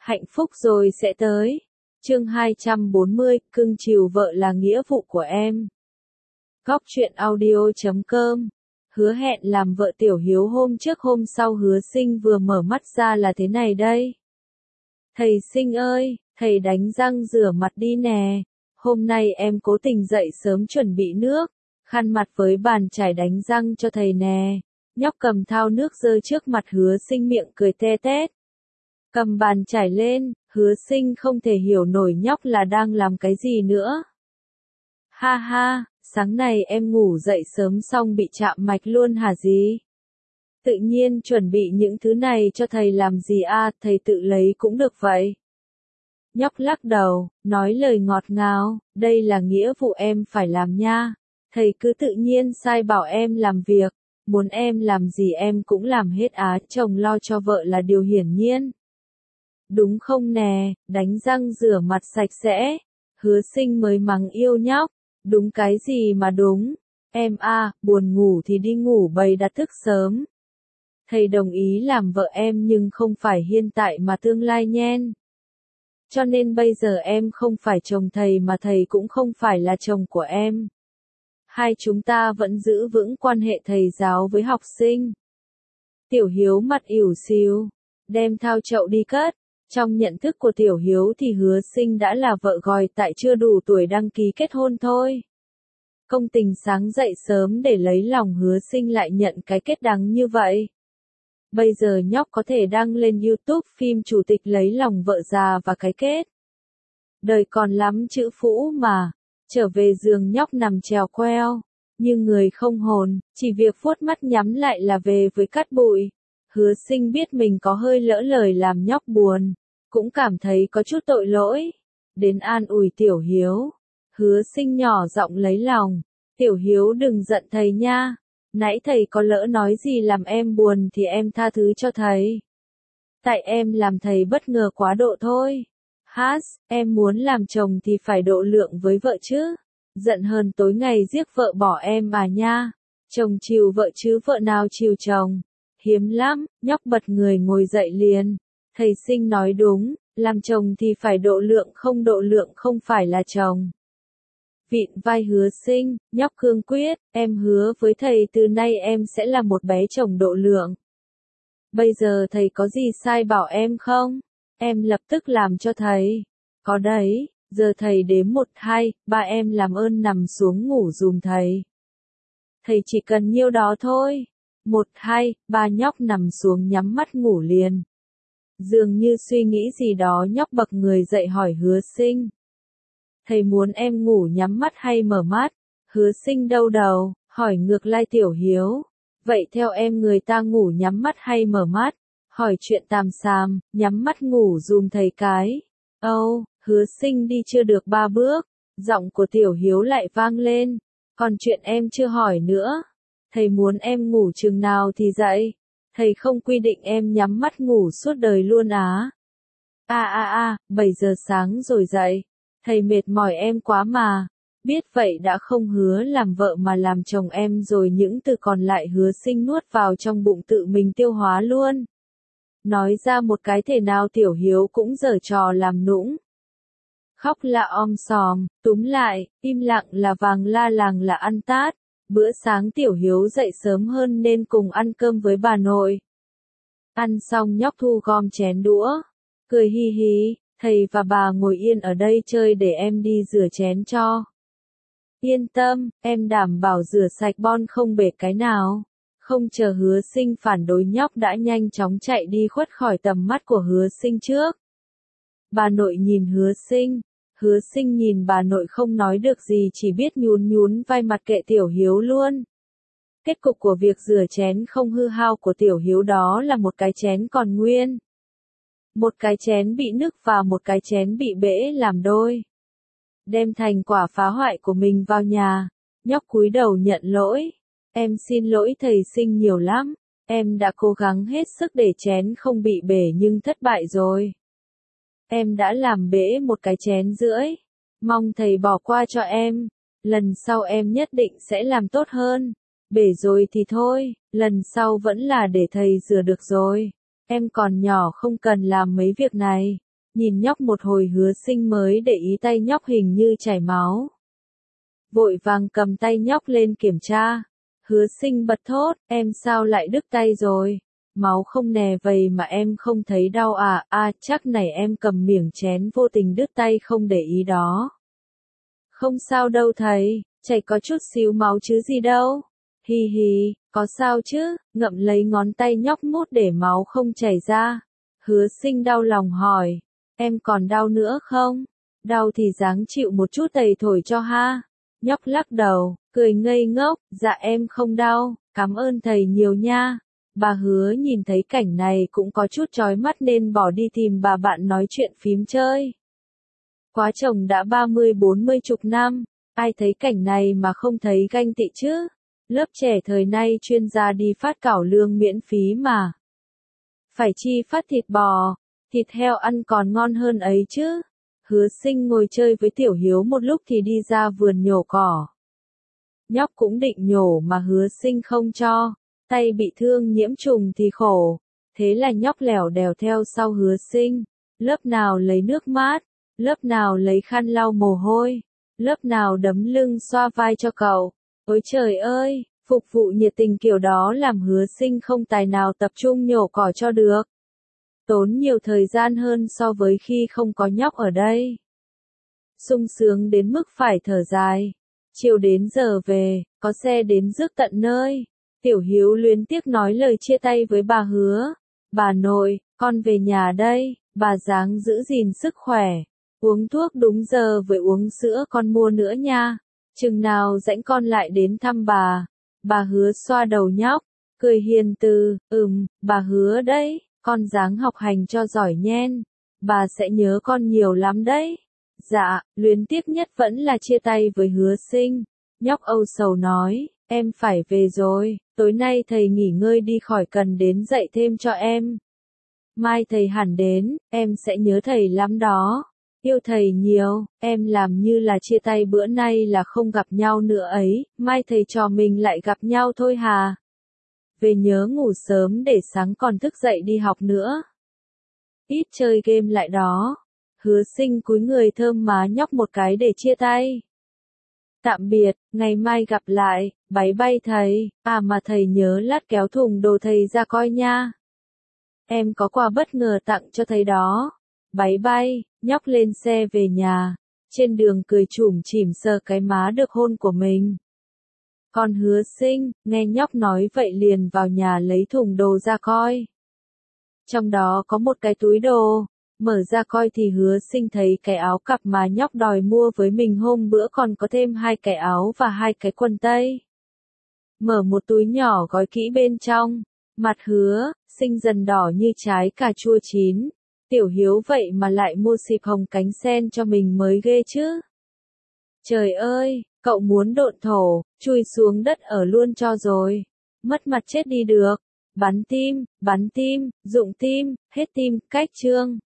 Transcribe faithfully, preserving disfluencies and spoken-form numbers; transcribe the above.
Hạnh phúc rồi sẽ tới. Chương hai trăm bốn mươi, cưng chiều vợ là nghĩa vụ của em. Góc truyện audio chấm com. Hứa hẹn làm vợ Tiểu Hiếu hôm trước hôm sau Hứa Sinh vừa mở mắt ra là thế này đây. Thầy Sinh ơi, thầy đánh răng rửa mặt đi nè. Hôm nay em cố tình dậy sớm chuẩn bị nước, khăn mặt với bàn chải đánh răng cho thầy nè. Nhóc cầm thao nước rơi trước mặt Hứa Sinh miệng cười te tét. Cầm bàn chải lên, Hứa Sinh không thể hiểu nổi nhóc là đang làm cái gì nữa. Ha ha, sáng nay em ngủ dậy sớm xong bị chạm mạch luôn hả gì? Tự nhiên chuẩn bị những thứ này cho thầy làm gì à, thầy tự lấy cũng được vậy. Nhóc lắc đầu, nói lời ngọt ngào, đây là nghĩa vụ em phải làm nha. Thầy cứ tự nhiên sai bảo em làm việc, muốn em làm gì em cũng làm hết á, chồng lo cho vợ là điều hiển nhiên. Đúng không nè, đánh răng rửa mặt sạch sẽ. Hứa Sinh mới mắng yêu nhóc. Đúng cái gì mà đúng. Em à, buồn ngủ thì đi ngủ bày đặt thức sớm. Thầy đồng ý làm vợ em nhưng không phải hiện tại mà tương lai nhen. Cho nên bây giờ em không phải chồng thầy mà thầy cũng không phải là chồng của em. Hai chúng ta vẫn giữ vững quan hệ thầy giáo với học sinh. Tiểu Hiếu mặt ỉu xìu, đem thao chậu đi cất. Trong nhận thức của Tiểu Hiếu thì Hứa Sinh đã là vợ gọi tại chưa đủ tuổi đăng ký kết hôn thôi. Công tình sáng dậy sớm để lấy lòng Hứa Sinh lại nhận cái kết đắng như vậy. Bây giờ nhóc có thể đăng lên YouTube phim chủ tịch lấy lòng vợ già và cái kết. Đời còn lắm chữ phũ mà. Trở về giường nhóc nằm trèo queo. Như người không hồn, chỉ việc vuốt mắt nhắm lại là về với cát bụi. Hứa Sinh biết mình có hơi lỡ lời làm nhóc buồn. Cũng cảm thấy có chút tội lỗi. Đến an ủi Tiểu Hiếu. Hứa Sinh nhỏ giọng lấy lòng. Tiểu Hiếu đừng giận thầy nha. Nãy thầy có lỡ nói gì làm em buồn thì em tha thứ cho thầy. Tại em làm thầy bất ngờ quá độ thôi. Hát, em muốn làm chồng thì phải độ lượng với vợ chứ. Giận hờn tối ngày giết vợ bỏ em à nha. Chồng chiều vợ chứ vợ nào chiều chồng. Hiếm lắm, nhóc bật người ngồi dậy liền. Thầy Sinh nói đúng, làm chồng thì phải độ lượng, không độ lượng không phải là chồng. Vịn vai Hứa Sinh, nhóc cương quyết, em hứa với thầy từ nay em sẽ là một bé chồng độ lượng. Bây giờ thầy có gì sai bảo em không? Em lập tức làm cho thầy. Có đấy, giờ thầy đếm một hai, ba em làm ơn nằm xuống ngủ dùm thầy. Thầy chỉ cần nhiêu đó thôi. Một hai, ba nhóc nằm xuống nhắm mắt ngủ liền. Dường như suy nghĩ gì đó nhóc bật người dậy hỏi Hứa Sinh. Thầy muốn em ngủ nhắm mắt hay mở mắt? Hứa Sinh đau đầu, hỏi ngược lại Tiểu Hiếu. Vậy theo em người ta ngủ nhắm mắt hay mở mắt? Hỏi chuyện tàm xàm, nhắm mắt ngủ dùm thầy cái. Âu, oh, Hứa Sinh đi chưa được ba bước. Giọng của Tiểu Hiếu lại vang lên. Còn chuyện em chưa hỏi nữa. Thầy muốn em ngủ chừng nào thì dậy. Thầy không quy định em nhắm mắt ngủ suốt đời luôn á. À à à, bảy giờ sáng rồi dậy. Thầy mệt mỏi em quá mà. Biết vậy đã không hứa làm vợ mà làm chồng em rồi, những từ còn lại Hứa Sinh nuốt vào trong bụng tự mình tiêu hóa luôn. Nói ra một cái thể nào Tiểu Hiếu cũng giở trò làm nũng. Khóc là om sòm, túm lại, im lặng là vàng, la làng là ăn tát. Bữa sáng Tiểu Hiếu dậy sớm hơn nên cùng ăn cơm với bà nội. Ăn xong nhóc thu gom chén đũa. Cười hi hi, thầy và bà ngồi yên ở đây chơi để em đi rửa chén cho. Yên tâm, em đảm bảo rửa sạch bon không bể cái nào. Không chờ Hứa Sinh phản đối nhóc đã nhanh chóng chạy đi khuất khỏi tầm mắt của Hứa Sinh trước. Bà nội nhìn Hứa Sinh. Hứa Sinh nhìn bà nội không nói được gì, chỉ biết nhún nhún vai mặt kệ Tiểu Hiếu luôn. Kết cục của việc rửa chén không hư hao của Tiểu Hiếu đó là một cái chén còn nguyên. Một cái chén bị nứt và một cái chén bị bể làm đôi. Đem thành quả phá hoại của mình vào nhà, nhóc cúi đầu nhận lỗi. Em xin lỗi thầy Sinh nhiều lắm. Em đã cố gắng hết sức để chén không bị bể nhưng thất bại rồi. Em đã làm bể một cái chén rưỡi. Mong thầy bỏ qua cho em. Lần sau em nhất định sẽ làm tốt hơn. Bể rồi thì thôi, lần sau vẫn là để thầy rửa được rồi. Em còn nhỏ không cần làm mấy việc này. nhìn nhóc một hồi Hứa Sinh mới để ý tay nhóc hình như chảy máu. Vội vàng cầm tay nhóc lên kiểm tra. Hứa Sinh bật thốt, em sao lại đứt tay rồi? Máu không nè vậy mà em không thấy đau à? À chắc này em cầm miếng chén vô tình đứt tay không để ý đó. Không sao đâu thầy, chảy có chút xíu máu chứ gì đâu. Hi hi, có sao chứ? Ngậm lấy ngón tay nhóc mút để máu không chảy ra. Hứa Sinh đau lòng hỏi, em còn đau nữa không? Đau thì ráng chịu một chút thầy thổi cho ha. Nhóc lắc đầu, cười ngây ngốc, dạ em không đau, cảm ơn thầy nhiều nha. Bà Hứa nhìn thấy cảnh này cũng có chút chói mắt nên bỏ đi tìm bà bạn nói chuyện phím chơi. Quá chồng đã ba mươi bốn mươi chục năm, ai thấy cảnh này mà không thấy ganh tị chứ? Lớp trẻ thời nay chuyên gia đi phát cảo lương miễn phí mà. Phải chi phát thịt bò, thịt heo ăn còn ngon hơn ấy chứ. Hứa Sinh ngồi chơi với Tiểu Hiếu một lúc thì đi ra vườn nhổ cỏ. Nhóc cũng định nhổ mà Hứa Sinh không cho, tay bị thương nhiễm trùng thì khổ. Thế là nhóc lẻo đèo theo sau Hứa Sinh, lớp nào lấy nước mát, lớp nào lấy khăn lau mồ hôi, lớp nào đấm lưng xoa vai cho cậu. Ôi trời ơi, phục vụ nhiệt tình kiểu đó làm Hứa Sinh không tài nào tập trung nhổ cỏ cho được. Tốn nhiều thời gian hơn so với khi không có nhóc ở đây. Sung sướng đến mức phải thở dài. Chiều đến giờ về, có xe đến rước tận nơi. Tiểu Hiếu luyến tiếc nói lời chia tay với bà Hứa. Bà nội, con về nhà đây, bà ráng giữ gìn sức khỏe. Uống thuốc đúng giờ với uống sữa con mua nữa nha. Chừng nào rảnh con lại đến thăm bà. Bà Hứa xoa đầu nhóc, cười hiền từ, ừm, bà Hứa đấy, con ráng học hành cho giỏi nhen. Bà sẽ nhớ con nhiều lắm đấy. Dạ, luyến tiếc nhất vẫn là chia tay với Hứa Sinh. Nhóc âu sầu nói, em phải về rồi, tối nay thầy nghỉ ngơi đi khỏi cần đến dạy thêm cho em. Mai thầy hẳn đến, em sẽ nhớ thầy lắm đó. Yêu thầy nhiều, em làm như là chia tay bữa nay là không gặp nhau nữa ấy, mai thầy trò mình lại gặp nhau thôi hà. Về nhớ ngủ sớm để sáng còn thức dậy đi học nữa. Ít chơi game lại đó. Hứa Sinh cúi người thơm má nhóc một cái để chia tay. Tạm biệt, ngày mai gặp lại, bye bye thầy, à mà thầy nhớ lát kéo thùng đồ thầy ra coi nha. Em có quà bất ngờ tặng cho thầy đó. Bye bye, nhóc lên xe về nhà. Trên đường cười chủm chỉm sờ cái má được hôn của mình. Còn Hứa Sinh, nghe nhóc nói vậy liền vào nhà lấy thùng đồ ra coi. Trong đó có một cái túi đồ. Mở ra coi thì Hứa Sinh thấy cái áo cặp mà nhóc đòi mua với mình hôm bữa còn có thêm hai cái áo và hai cái quần tây. Mở một túi nhỏ gói kỹ bên trong. Mặt Hứa Sinh dần đỏ như trái cà chua chín. Tiểu Hiếu vậy mà lại mua xịp hồng cánh sen cho mình mới ghê chứ. Trời ơi, cậu muốn độn thổ, chui xuống đất ở luôn cho rồi. Mất mặt chết đi được. Bắn tim, bắn tim, dụng tim, hết tim, cách chương.